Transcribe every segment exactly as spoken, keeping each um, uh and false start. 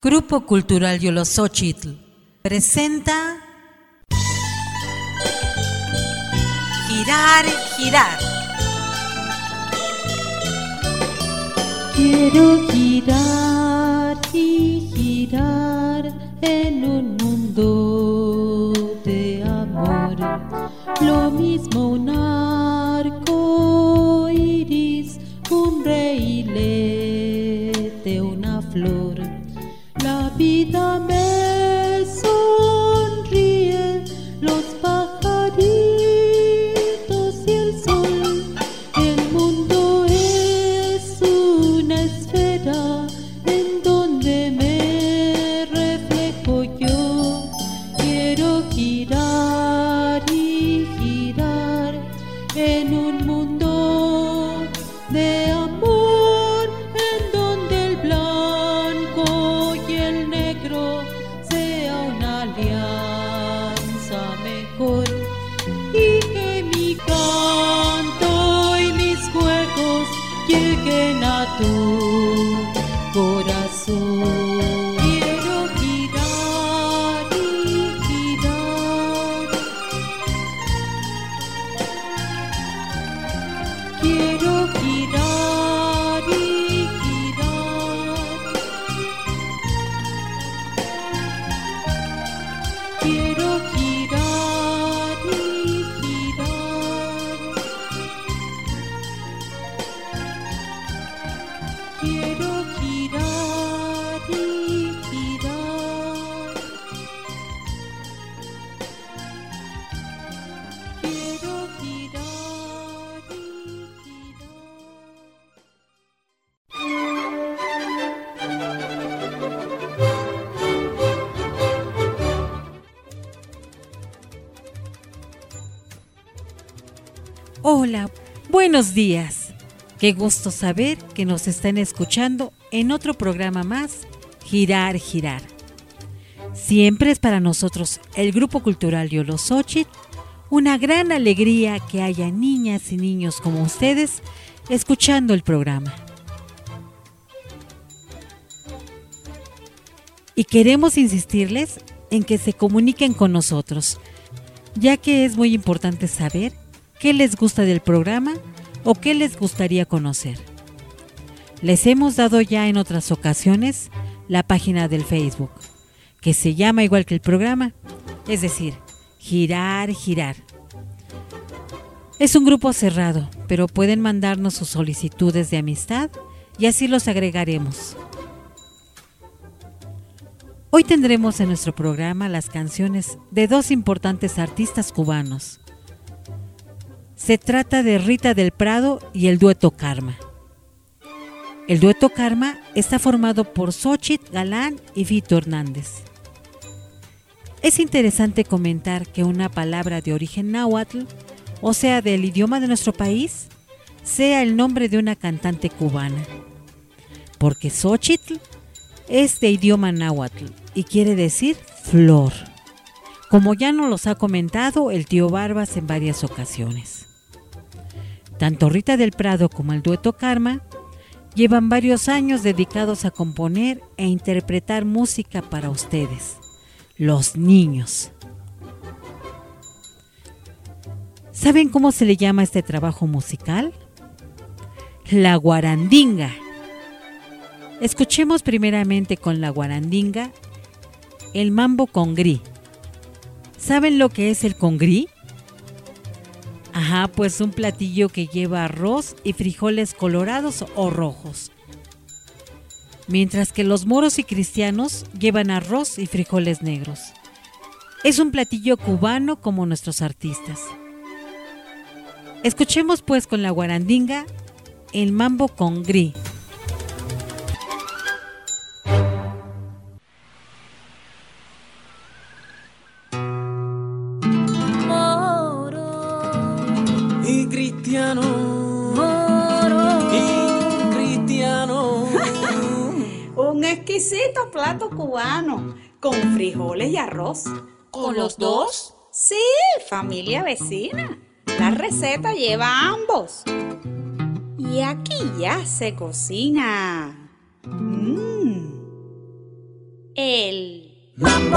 Grupo Cultural Yoloxochitl presenta Girar, girar. Quiero girar y girar en un mundo de amor. Lo mismo un arco iris, un reilete, una flor. La vida me sonríe, los pajaritos y el sol. El mundo es una esfera en donde me reflejo yo. Quiero girar y girar en un mundo de amor, en donde el blanco y el negro sea una alianza mejor, y que mi canto y mis juegos lleguen a tu corazón. Quiero girar y girar, quiero girar y girar, quiero girar y girar, quiero girar y girar, quiero girar y Hola, buenos días. Qué gusto saber que nos están escuchando en otro programa más, Girar, Girar. Siempre es para nosotros, el Grupo Cultural Yoloxochitl, una gran alegría que haya niñas y niños como ustedes escuchando el programa. Y queremos insistirles en que se comuniquen con nosotros, ya que es muy importante saber qué les gusta del programa o qué les gustaría conocer. Les hemos dado ya en otras ocasiones la página del Facebook, que se llama igual que el programa, es decir, Girar, Girar. Es un grupo cerrado, pero pueden mandarnos sus solicitudes de amistad y así los agregaremos. Hoy tendremos en nuestro programa las canciones de dos importantes artistas cubanos. Se trata de Rita del Prado y el dueto Karma. El dueto Karma está formado por Xochitl Galán y Fito Hernández. Es interesante comentar que una palabra de origen náhuatl, o sea, del idioma de nuestro país, sea el nombre de una cantante cubana, porque Xochitl es de idioma náhuatl y quiere decir flor, como ya nos los ha comentado el tío Barbas en varias ocasiones. Tanto Rita del Prado como el dueto Karma llevan varios años dedicados a componer e interpretar música para ustedes, los niños. ¿Saben cómo se le llama este trabajo musical? La guarandinga. Escuchemos primeramente con la guarandinga el mambo congrí. ¿Saben lo que es el congrí? Ajá, pues un platillo que lleva arroz y frijoles colorados o rojos. Mientras que los moros y cristianos llevan arroz y frijoles negros. Es un platillo cubano como nuestros artistas. Escuchemos pues con la guarandinga el mambo congrí. Un exquisito plato cubano con frijoles y arroz. ¿Con los dos? Sí, familia vecina. La receta lleva ambos. Y aquí ya se cocina. Mmm. el mambo.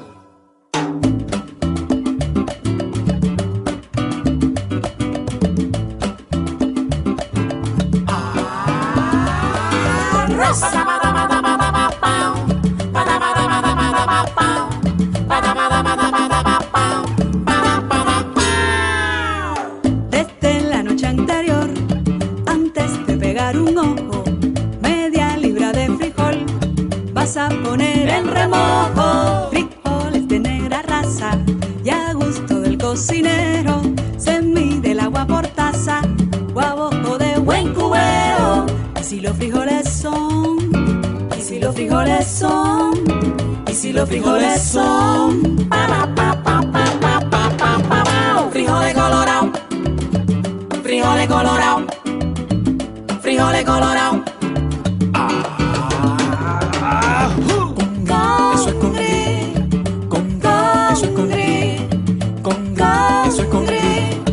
Desde la noche anterior, antes de pegar un ojo, media libra de frijol vas a poner en remojo. Frijoles de negra raza y a gusto del cocinero, se mide el agua por taza o a bojo de buen cubero. Y si los frijoles son, y si los frijoles son, y si los frijoles son, pa, pa, pa, pa, pa, pa, pa, pa, pa, pa. Frijoles colorados, frijoles colorados, frijoles colorados. Eso es con gris, con gris, eso es con gris, con gris, eso es con gris.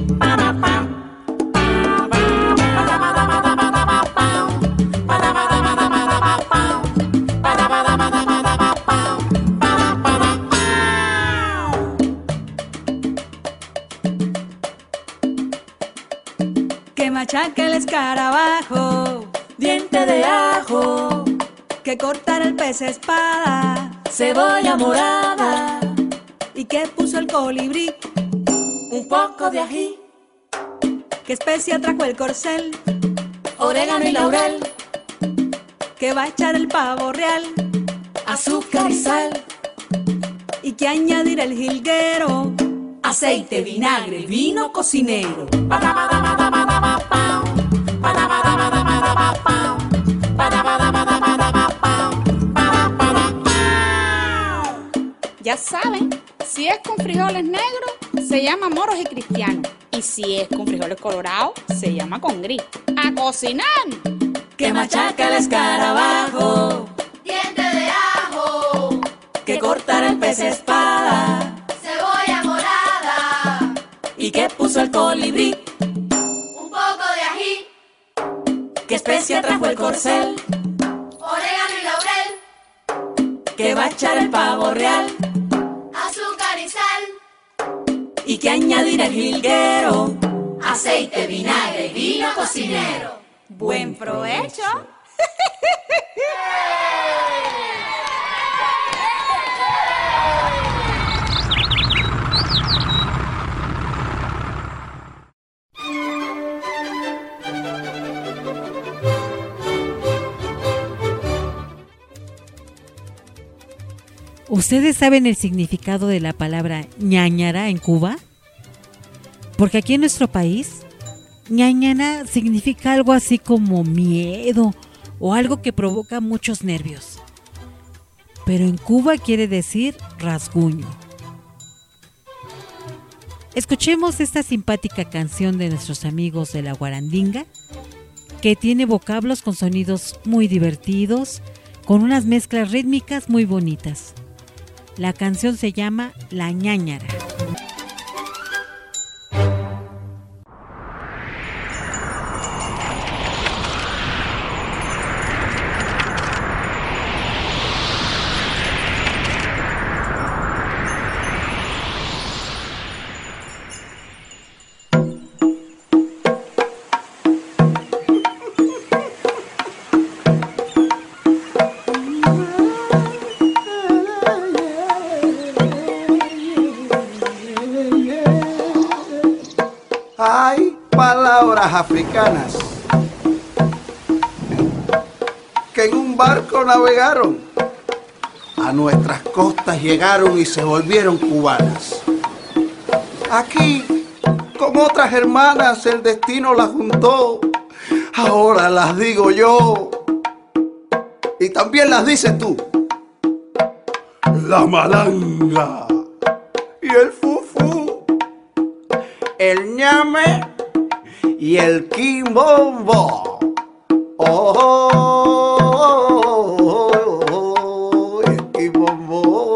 Que machaque el escarabajo, diente de ajo, que cortar el pez espada, cebolla morada, y que puso el colibrí, un poco de ají, que especia trajo el corcel, orégano y laurel, que va a echar el pavo real, azúcar y sal, y que añadir el jilguero, aceite, vinagre, vino cocinero. Ya saben, si es con frijoles negros, se llama moros y cristianos. Y si es con frijoles colorados, se llama con gris. ¡A cocinar! Que machaca el escarabajo, diente de ajo, que cortar el pez espada, cebolla morada, y que puso el colibrí, un poco de ají, que especia trajo el corcel, orégano y laurel, que va a echar el pavo real, azúcar y sal, y que añadir el jilguero, aceite, vinagre, vino cocinero. ¡Buen provecho! ¿Ustedes saben el significado de la palabra ñañara en Cuba? Porque aquí en nuestro país, ñañara significa algo así como miedo o algo que provoca muchos nervios. Pero en Cuba quiere decir rasguño. Escuchemos esta simpática canción de nuestros amigos de la Guarandinga, que tiene vocablos con sonidos muy divertidos, con unas mezclas rítmicas muy bonitas. La canción se llama La ñañara. Hay palabras africanas que en un barco navegaron, a nuestras costas llegaron y se volvieron cubanas. Aquí, con otras hermanas, el destino las juntó. Ahora las digo yo y también las dices tú. La malanga y el fufú, el ñame y el quimbombo. Oh, oh, oh, oh, el quimbombo.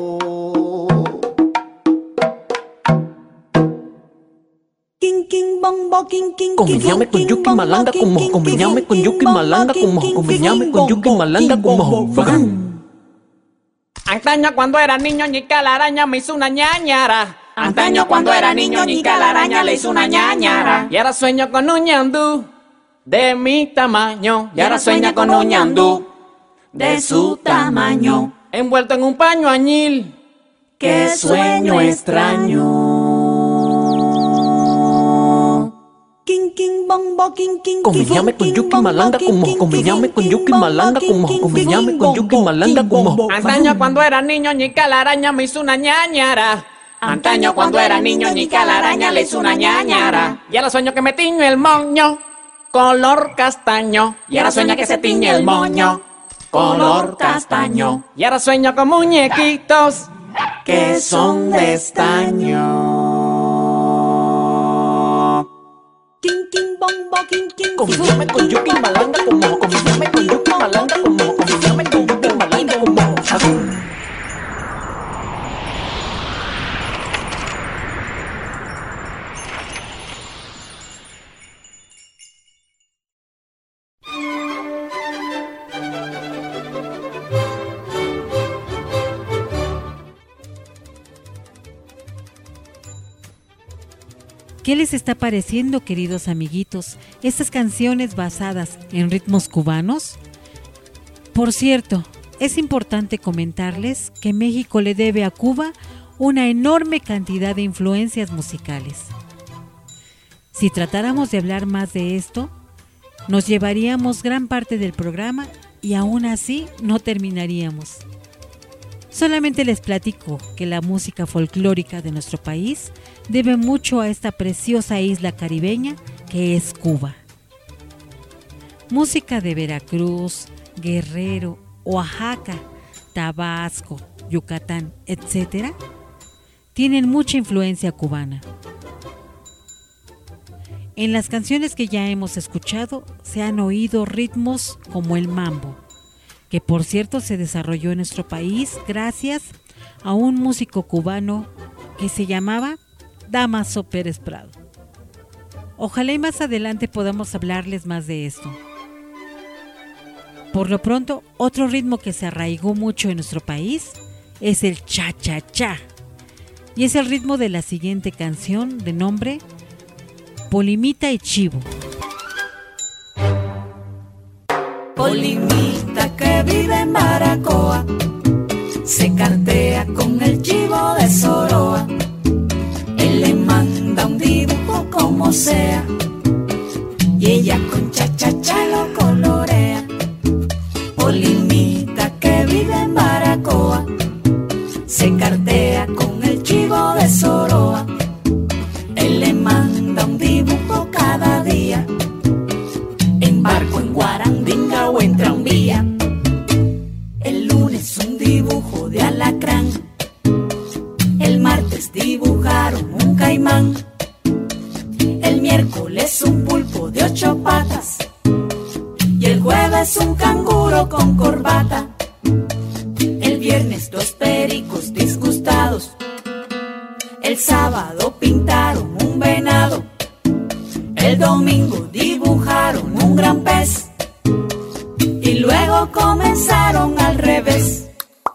King king bombo king king Combiname con yuki malanga como combiname con yuki malanga como combiname con yuki malanga como bam. Antaño cuando era niño, ñica la araña me hizo una ñañara. Antaño cuando era niño, ñica la araña le hizo una ñañara. Y ahora sueño con un ñandú de mi tamaño. Y ahora sueña con un ñandú de su tamaño, envuelto en un paño añil. ¡Qué sueño extraño! King king bombo king king. Combiname con yuki malanga como, combiname con yuki malanga como, combiname con yuki malanga como. Antaño cuando era niño, ñica la araña me hizo una ñañara. Antaño cuando era niño, ñica la araña le hizo una ñañara. Y ahora sueño que me tiño el moño color castaño. Y ahora sueña que se tiñe el moño color castaño. Y ahora sueño con muñequitos que son de estaño. King king bombo king king. Combiname con yuki malanga como, combiname con yuki malanga como, combiname con yuki malanga como. ¿Qué les está pareciendo, queridos amiguitos, estas canciones basadas en ritmos cubanos? Por cierto, es importante comentarles que México le debe a Cuba una enorme cantidad de influencias musicales. Si tratáramos de hablar más de esto, nos llevaríamos gran parte del programa y aún así no terminaríamos. Solamente les platico que la música folclórica de nuestro país debe mucho a esta preciosa isla caribeña que es Cuba. Música de Veracruz, Guerrero, Oaxaca, Tabasco, Yucatán, etcétera, tienen mucha influencia cubana. En las canciones que ya hemos escuchado se han oído ritmos como el mambo, que por cierto se desarrolló en nuestro país gracias a un músico cubano que se llamaba Damaso Pérez Prado. Ojalá y más adelante podamos hablarles más de esto. Por lo pronto, otro ritmo que se arraigó mucho en nuestro país es el cha-cha-cha, y es el ritmo de la siguiente canción de nombre Polimita y Chivo. Polimita que vive en Baracoa se cartea con el chivo de Soroa. Él le manda un dibujo como sea y ella con cha-cha-cha lo colorea. Polimita que vive en Baracoa se cartea con el chivo de Soroa. Él le manda un dibujo cada día, en barco, en guarandinga o en tranvía. El lunes un dibujo de alacrán, el martes dibujaron un caimán, el miércoles un pulpo de ocho patas y el jueves un canguro con corbata. El viernes dos pericos disgustados, el sábado pintaron un venado, el domingo dibujaron un gran pez y luego comenzaron al revés.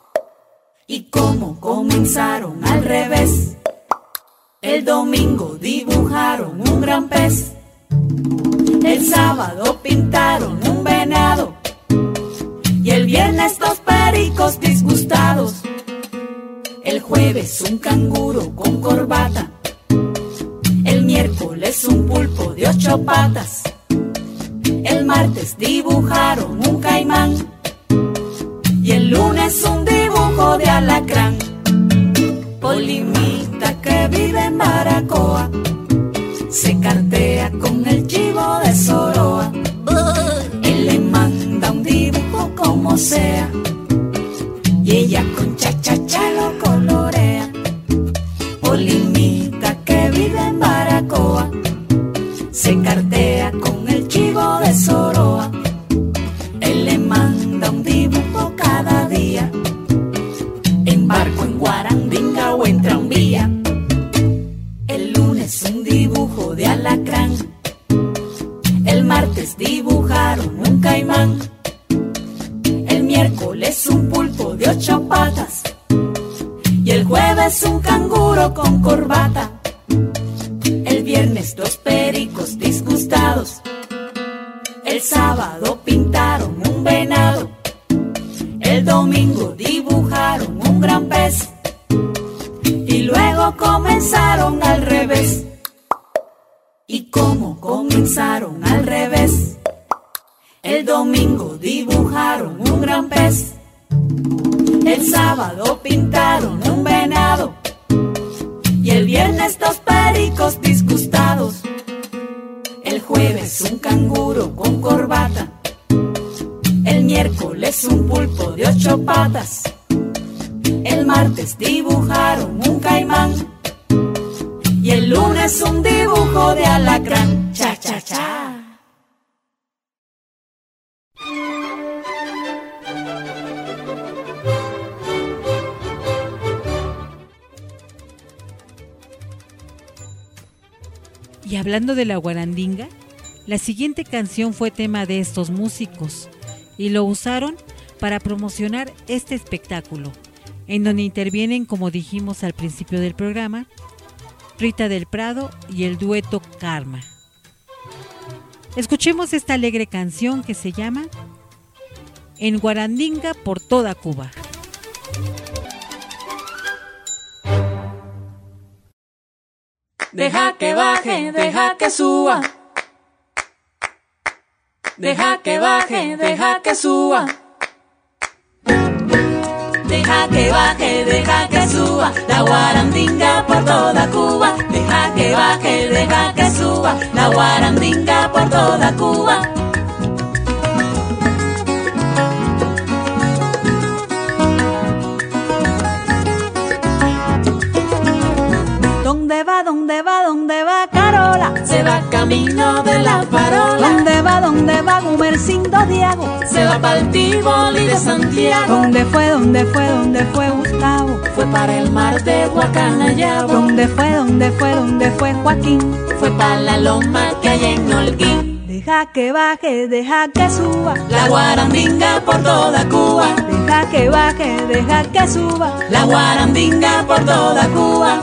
¿Y cómo comenzaron al revés? El domingo dibujaron un gran pez, el sábado pintaron un venado y el viernes dos pericos disgustados. El jueves un canguro con corbata, el miércoles un pulpo de ocho patas, el martes dibujaron un caimán y el lunes un dibujo de alacrán. Polimita que vive en Baracoa se cartea con el chivo de Soroa. Él le manda un dibujo como sea y ella con cha-cha-cha lo colorea. Polimita que vive en Baracoa se cartea con el chivo de Soroa. Él le manda un dibujo cada día, en barco, en guarandinga o en tranvía. El lunes un dibujo de alacrán, el martes dibujaron un caimán, el miércoles un pulpo de de ocho patas. Y el jueves un canguro con corbata. El viernes dos pericos disgustados. El sábado pintaron un venado. El domingo dibujaron un gran pez. Y luego comenzaron al revés. ¿Y cómo comenzaron al revés? El domingo dibujaron un gran pez. El sábado pintaron un venado. Y el viernes dos pericos disgustados. El jueves un canguro con corbata. El miércoles un pulpo de ocho patas. El martes dibujaron un caimán. Y el lunes un dibujo de alacrán. Cha, cha, cha. Y hablando de la guarandinga, la siguiente canción fue tema de estos músicos y lo usaron para promocionar este espectáculo, en donde intervienen, como dijimos al principio del programa, Rita del Prado y el dueto Karma. Escuchemos esta alegre canción que se llama En Guarandinga por toda Cuba. Deja que baje, deja que suba. Deja que baje, deja que suba. Deja que baje, deja que suba la guarandinga por toda Cuba. Deja que baje, deja que suba la guarandinga por toda Cuba. ¿Dónde va, dónde va, dónde va Carola? Se va camino de la farola. ¿Dónde va, dónde va Gumercindo Diego? Se va para el Tívoli de Santiago. ¿Dónde fue, dónde fue, dónde fue Gustavo? Fue para el mar de Guacanayabo. ¿Dónde fue, dónde fue, dónde fue Joaquín? Fue para la loma que hay en Holguín. Deja que baje, deja que suba la guarandinga por toda Cuba. Deja que baje, deja que suba la guarandinga por toda Cuba.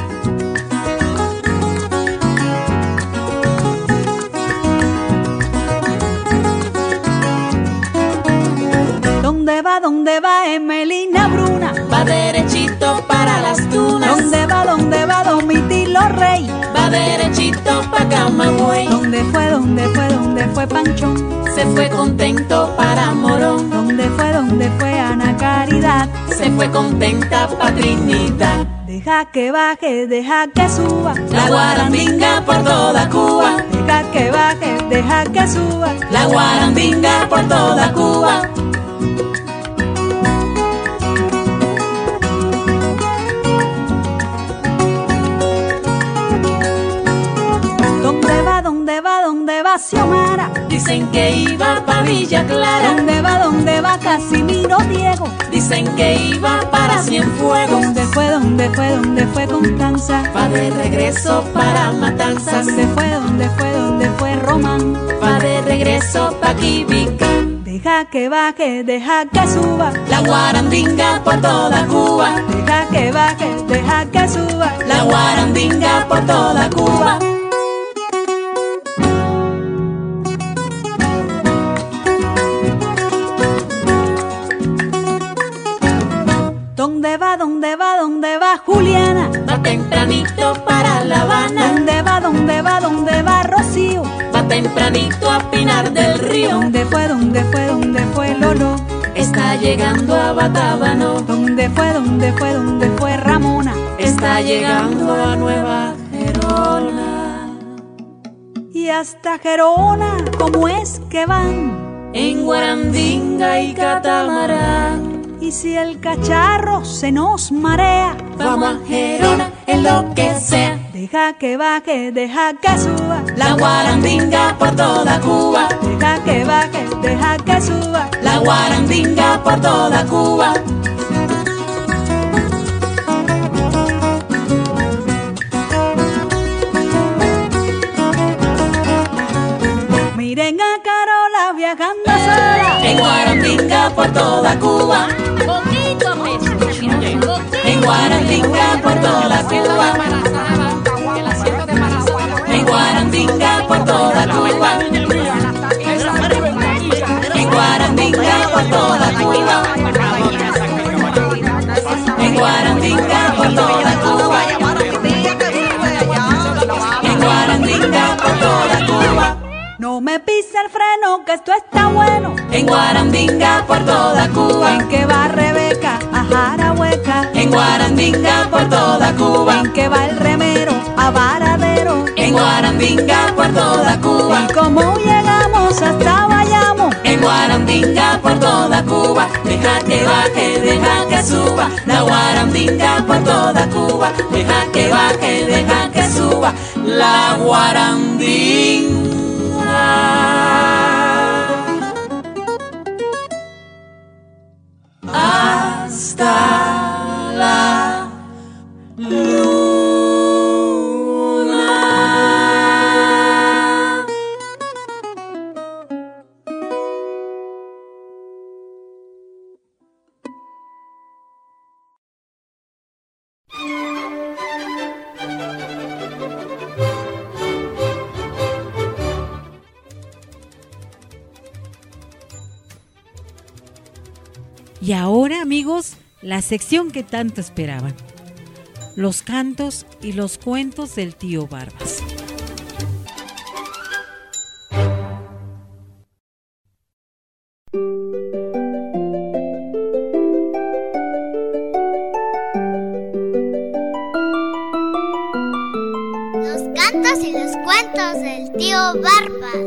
¿Dónde va, dónde va Emelina Bruna? Va derechito para las dunas. ¿Dónde va, dónde va Domitilo Rey? Va derechito pa' Camagüey. ¿Dónde fue, dónde fue, dónde fue Panchón? Se fue contento para Morón. ¿Dónde fue, dónde fue Ana Caridad? Se fue contenta pa' Trinidad. Deja que baje, deja que suba la guarandinga por toda Cuba. Deja que baje, deja que suba la guarandinga por toda Cuba. ¿Dónde va, dónde va, dónde va Xiomara? Dicen que iba pa' Villa Clara. ¿Dónde va, dónde va Casimiro Diego? Dicen que iba para Cienfuegos. ¿Dónde fue, dónde fue, dónde fue Constanza? Va de regreso para Matanzas. ¿Dónde fue, dónde fue, dónde fue Román? Va de regreso pa' Quibica. Deja que baje, deja que suba la guarandinga por toda Cuba. Deja que baje, deja que suba la guarandinga por toda Cuba. ¿Dónde va, dónde va, dónde va Juliana? Va tempranito para La Habana. ¿Dónde va, dónde va, dónde va Rocío? Va tempranito a Pinar del Río. ¿Dónde fue, dónde fue, dónde fue Lolo? Está llegando a Batábano. ¿Dónde fue, dónde fue, dónde fue Ramona? Está llegando a Nueva Gerona. Y hasta Gerona, ¿cómo es que van? En guarandinga y catamarán. Y si el cacharro se nos marea, vamos a Gerona en lo que sea. Deja que baje, deja que suba la guarandinga por toda Cuba. Deja que baje, deja que suba la guarandinga por toda Cuba. Miren a Carola viajando sola en guarandinga por toda Cuba. Bonito. Guarandinga por toda Cuba. En Guarandinga por toda Cuba. En Guarandinga por toda Cuba. En Guarandinga por toda Cuba. En Guarandinga por toda Cuba. No me pise el freno, que esto está bueno. En Guarandinga por toda Cuba. En que va Rebeca a Jarahueca. En Guarandinga por toda Cuba. En que va el remero a Varadero. En Guarandinga por toda Cuba. Y como llegamos hasta Bayamo. En Guarandinga por toda Cuba. Deja que baje, deja que suba. La Guarandinga por toda Cuba. Deja que baje, deja que suba. La Guarandinga. Hasta la luna. Y ahora, amigos, la sección que tanto esperaban. Los cantos y los cuentos del tío Barbas. Los cantos y los cuentos del tío Barbas.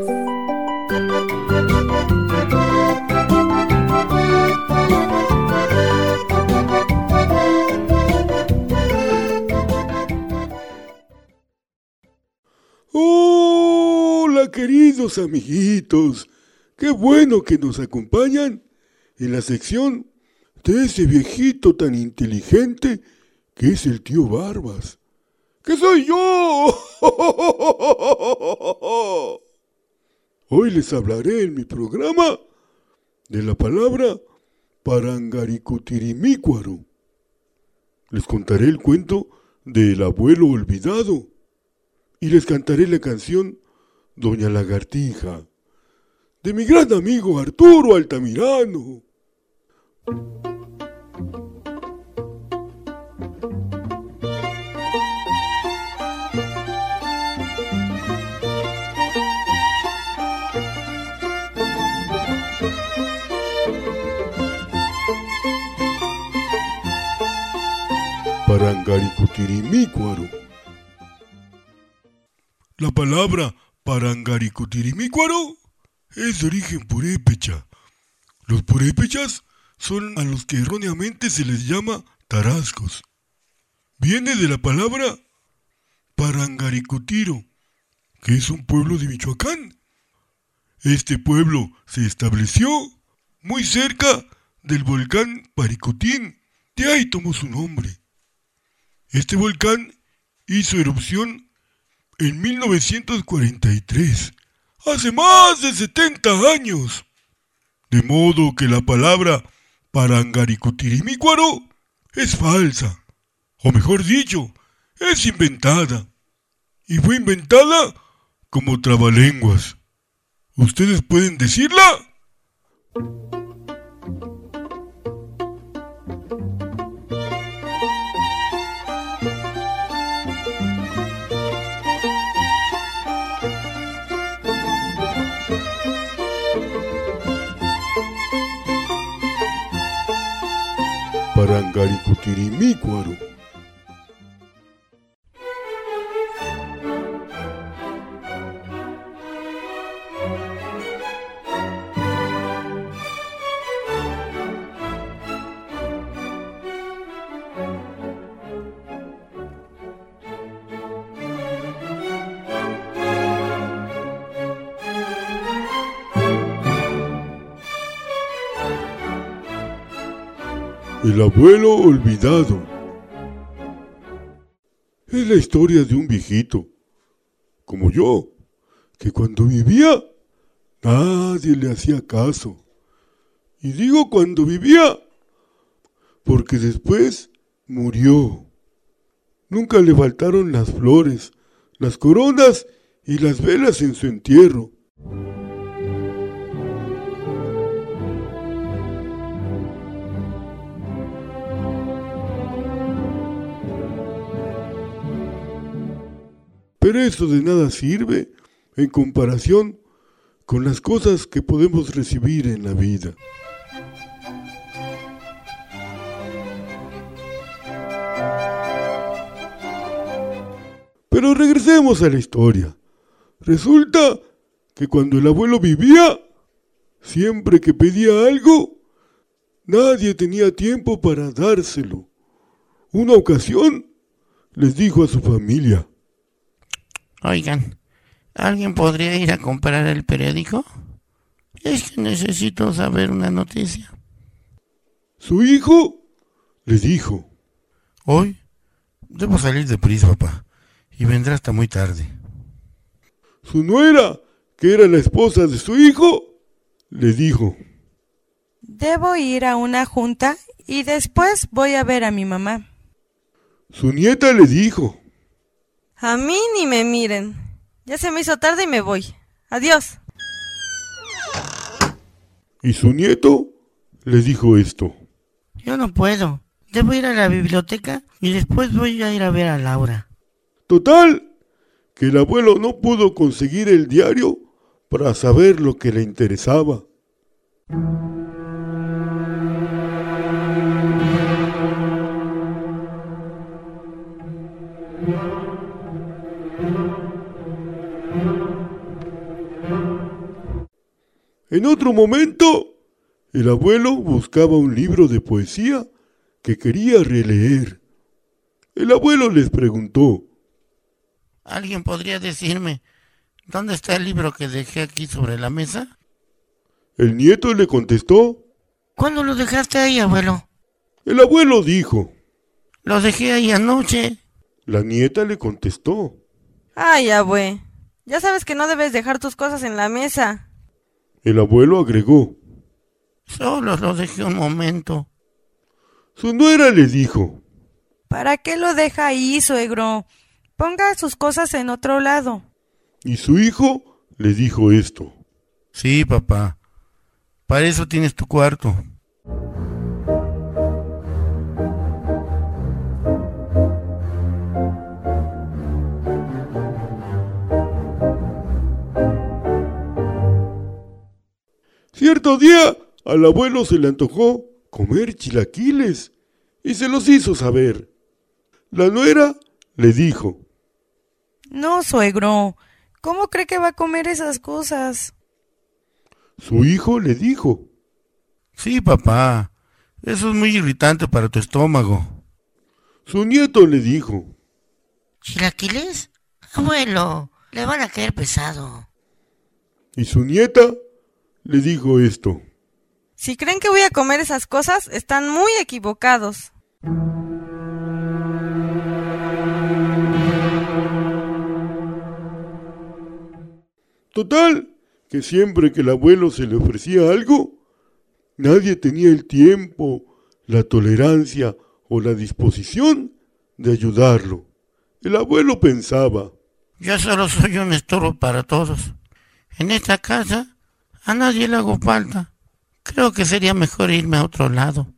Hola, queridos amiguitos, qué bueno que nos acompañan en la sección de ese viejito tan inteligente que es el tío Barbas, que soy yo. Hoy les hablaré en mi programa de la palabra parangaricutirimícuaro. Les contaré el cuento del abuelo olvidado. Y les cantaré la canción Doña Lagartija, de mi gran amigo Arturo Altamirano. Parangaricutirimícuaro. La palabra parangaricutirimícuaro es de origen purépecha. Los purépechas son a los que erróneamente se les llama tarascos. Viene de la palabra Parangaricutiro, que es un pueblo de Michoacán. Este pueblo se estableció muy cerca del volcán Paricutín, de ahí tomó su nombre. Este volcán hizo erupción en mil novecientos cuarenta y tres, hace más de setenta años. De modo que la palabra parangaricutirimícuaro es falsa, o mejor dicho, es inventada. Y fue inventada como trabalenguas. ¿Ustedes pueden decirla? Parangaricutirimícuaro. El abuelo olvidado. Es la historia de un viejito, como yo, que cuando vivía, nadie le hacía caso. Y digo cuando vivía, porque después Murió. Nunca le faltaron las flores, las coronas y las velas en su entierro. Pero eso de nada sirve en comparación con las cosas que podemos recibir en la vida. Pero regresemos a la historia. Resulta que cuando el abuelo vivía, siempre que pedía algo, nadie tenía tiempo para dárselo. Una ocasión les dijo a su familia: Oigan, ¿alguien podría ir a comprar el periódico? Es que necesito saber una noticia. Su hijo les dijo: Hoy debo salir deprisa, papá, y vendrá hasta muy tarde. Su nuera, que era la esposa de su hijo, le dijo: Debo ir a una junta y después voy a ver a mi mamá. Su nieta le dijo: A mí ni me miren. Ya se me hizo tarde y me voy. Adiós. Y su nieto le dijo esto: Yo no puedo. Debo ir a la biblioteca y después voy a ir a ver a Laura. Total, que el abuelo no pudo conseguir el diario para saber lo que le interesaba. En otro momento, el abuelo buscaba un libro de poesía que quería releer. El abuelo les preguntó: ¿Alguien podría decirme dónde está el libro que dejé aquí sobre la mesa? El nieto le contestó: ¿Cuándo lo dejaste ahí, abuelo? El abuelo dijo: Lo dejé ahí anoche. La nieta le contestó: Ay, abue, ya sabes que no debes dejar tus cosas en la mesa. El abuelo agregó: Solo lo dejé un momento. Su nuera le dijo: ¿Para qué lo deja ahí, suegro? Ponga sus cosas en otro lado. Y su hijo le dijo esto: Sí, papá. Para eso tienes tu cuarto. Cierto día, al abuelo se le antojó comer chilaquiles y se los hizo saber. La nuera le dijo: No, suegro, ¿cómo cree que va a comer esas cosas? Su hijo le dijo: Sí, papá, eso es muy irritante para tu estómago. Su nieto le dijo: ¿Chilaquiles? Abuelo, le van a caer pesado. Y su nieta le dijo esto: Si creen que voy a comer esas cosas, están muy equivocados. Total, que siempre que el abuelo se le ofrecía algo, nadie tenía el tiempo, la tolerancia o la disposición de ayudarlo. El abuelo pensaba: Yo solo soy un estorbo para todos. En esta casa a nadie le hago falta. Creo que sería mejor irme a otro lado.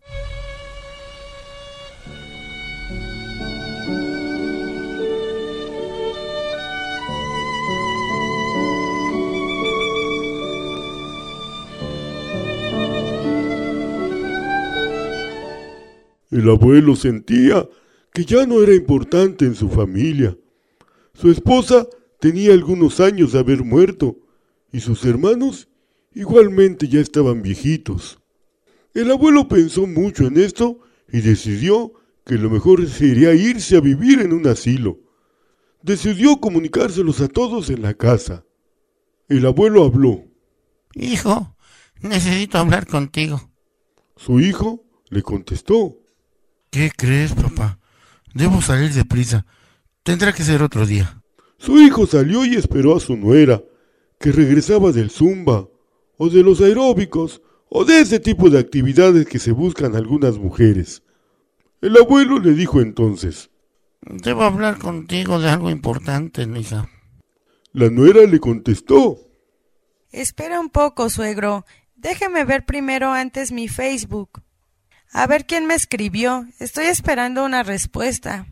El abuelo sentía que ya no era importante en su familia. Su esposa tenía algunos años de haber muerto y sus hermanos igualmente ya estaban viejitos. El abuelo pensó mucho en esto y decidió que lo mejor sería irse a vivir en un asilo. Decidió comunicárselos a todos en la casa. El abuelo habló: Hijo, necesito hablar contigo. Su hijo le contestó: ¿Qué crees, papá? Debo salir deprisa. Tendrá que ser otro día. Su hijo salió y esperó a su nuera, que regresaba del zumba, o de los aeróbicos, o de ese tipo de actividades que se buscan algunas mujeres. El abuelo le dijo entonces: Debo hablar contigo de algo importante, hija. La nuera le contestó: Espera un poco, suegro. Déjeme ver primero antes mi Facebook. A ver quién me escribió. Estoy esperando una respuesta.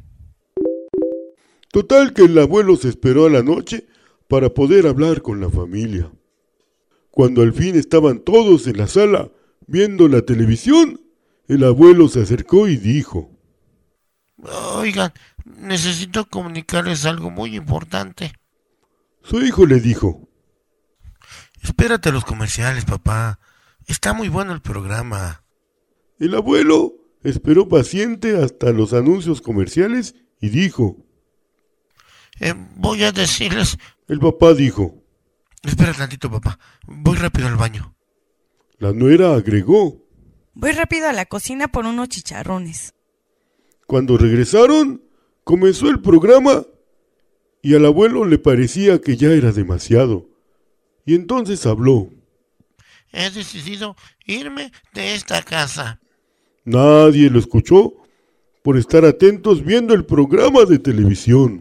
Total que el abuelo se esperó a la noche para poder hablar con la familia. Cuando al fin estaban todos en la sala viendo la televisión, el abuelo se acercó y dijo: Oigan, necesito comunicarles algo muy importante. Su hijo le dijo: Espérate a los comerciales, papá. Está muy bueno el programa. El abuelo esperó paciente hasta los anuncios comerciales y dijo: eh, Voy a decirles... El papá dijo: Espera tantito, papá. Voy rápido al baño. La nuera agregó: Voy rápido a la cocina por unos chicharrones. Cuando regresaron, comenzó el programa y al abuelo le parecía que ya era demasiado. Y entonces habló: He decidido irme de esta casa. Nadie lo escuchó por estar atentos viendo el programa de televisión.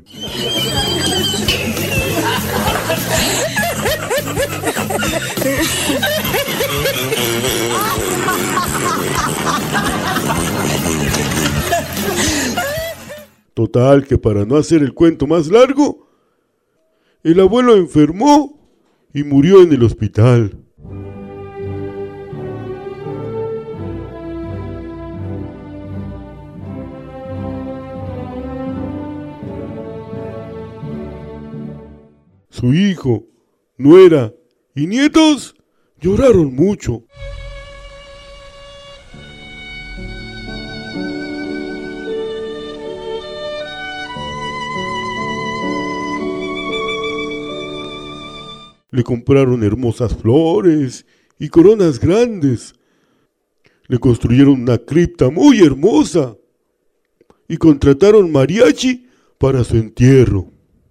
Total que para no hacer el cuento más largo, el abuelo enfermó y murió en el hospital. Su hijo, nuera y nietos lloraron mucho. Le compraron hermosas flores y coronas grandes. Le construyeron una cripta muy hermosa y contrataron mariachi para su entierro.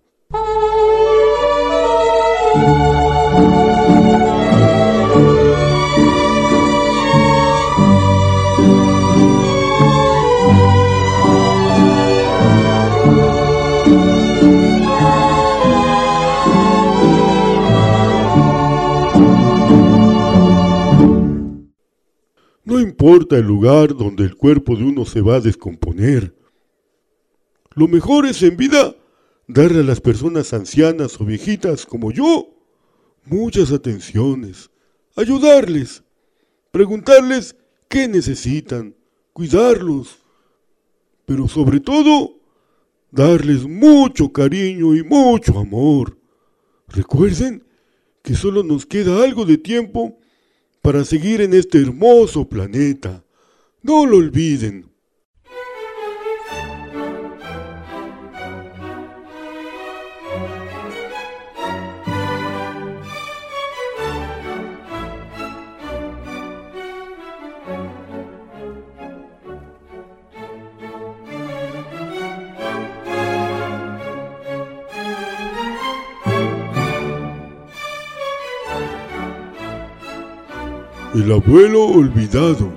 No importa el lugar donde el cuerpo de uno se va a descomponer. Lo mejor es en vida darle a las personas ancianas o viejitas como yo muchas atenciones, ayudarles, preguntarles qué necesitan, cuidarlos, pero sobre todo darles mucho cariño y mucho amor. Recuerden que solo nos queda algo de tiempo para seguir en este hermoso planeta. No lo olviden. El abuelo olvidado.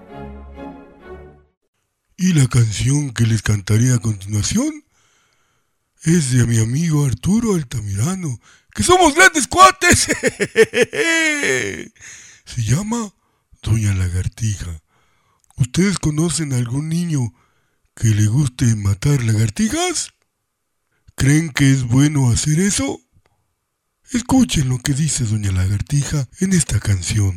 Y la canción que les cantaré a continuación es de mi amigo Arturo Altamirano, que somos grandes cuates. Se llama Doña Lagartija. ¿Ustedes conocen a algún niño que le guste matar lagartijas? ¿Creen que es bueno hacer eso? Escuchen lo que dice Doña Lagartija en esta canción.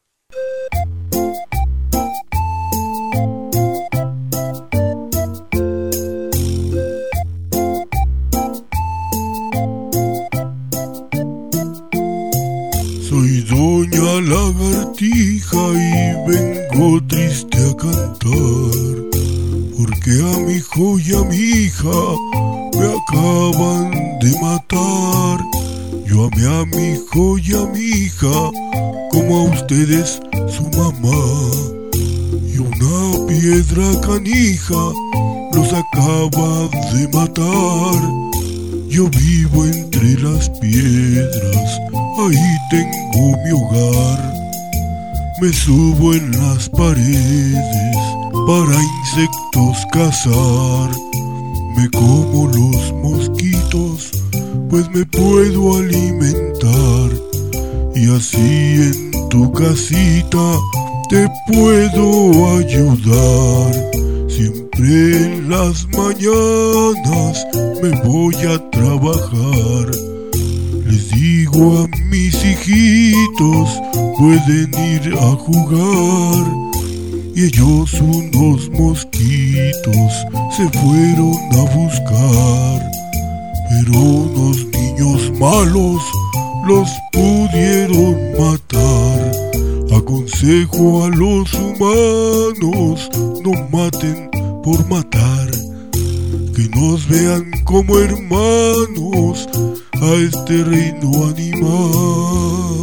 Soy Doña Lagartija y vengo triste a cantar, porque a mi hijo y a mi hija me acaban de matar. Yo amé a mi hijo y a mi hija como a ustedes su mamá, y una piedra canija los acaba de matar. Yo vivo entre las piedras, ahí tengo mi hogar. Me subo en las paredes para insectos cazar. Me como los mosquitos, pues me puedo alimentar. Y así en tu casita te puedo ayudar. Siempre en las mañanas me voy a trabajar. Les digo a mis hijitos, pueden ir a jugar. Y ellos unos mosquitos se fueron a buscar. Pero unos niños malos los pudieron matar. Aconsejo a los humanos, no maten por matar. Que nos vean como hermanos a este reino animal.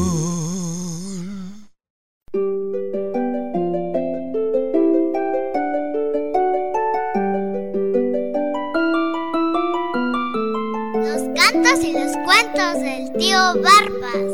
Los cantos y los cuentos del tío Barbas.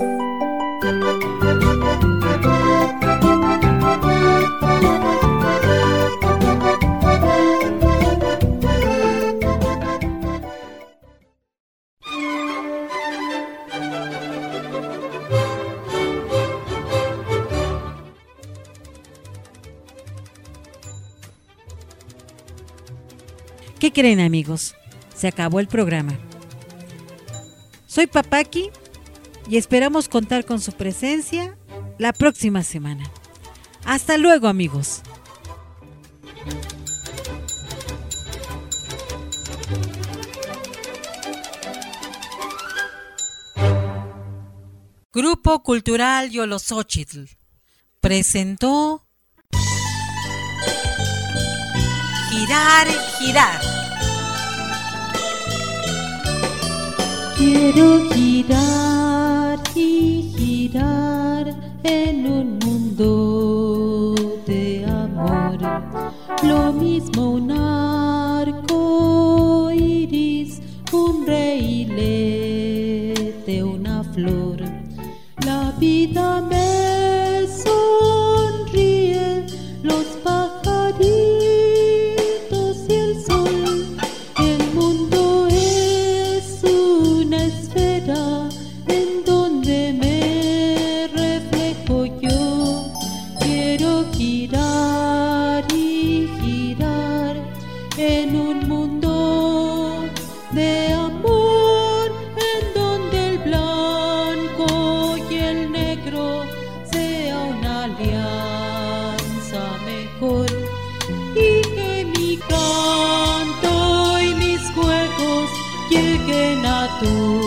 ¿Qué creen, amigos? Se acabó el programa. Soy Papaki y esperamos contar con su presencia la próxima semana. Hasta luego, amigos. Grupo Cultural Yolosóchitl presentó Girar, girar. Quiero girar y girar en un mundo de amor. Lo mismo un arco iris, un reilete, una flor. La vida me sonríe, los pajaritos y el sol. El mundo es una esfera en donde me reflejo yo. Quiero girar y girar en un mundo de amor, en donde el blanco y el negro sea una alianza mejor, y que mi canto y mis juegos lleguen a tu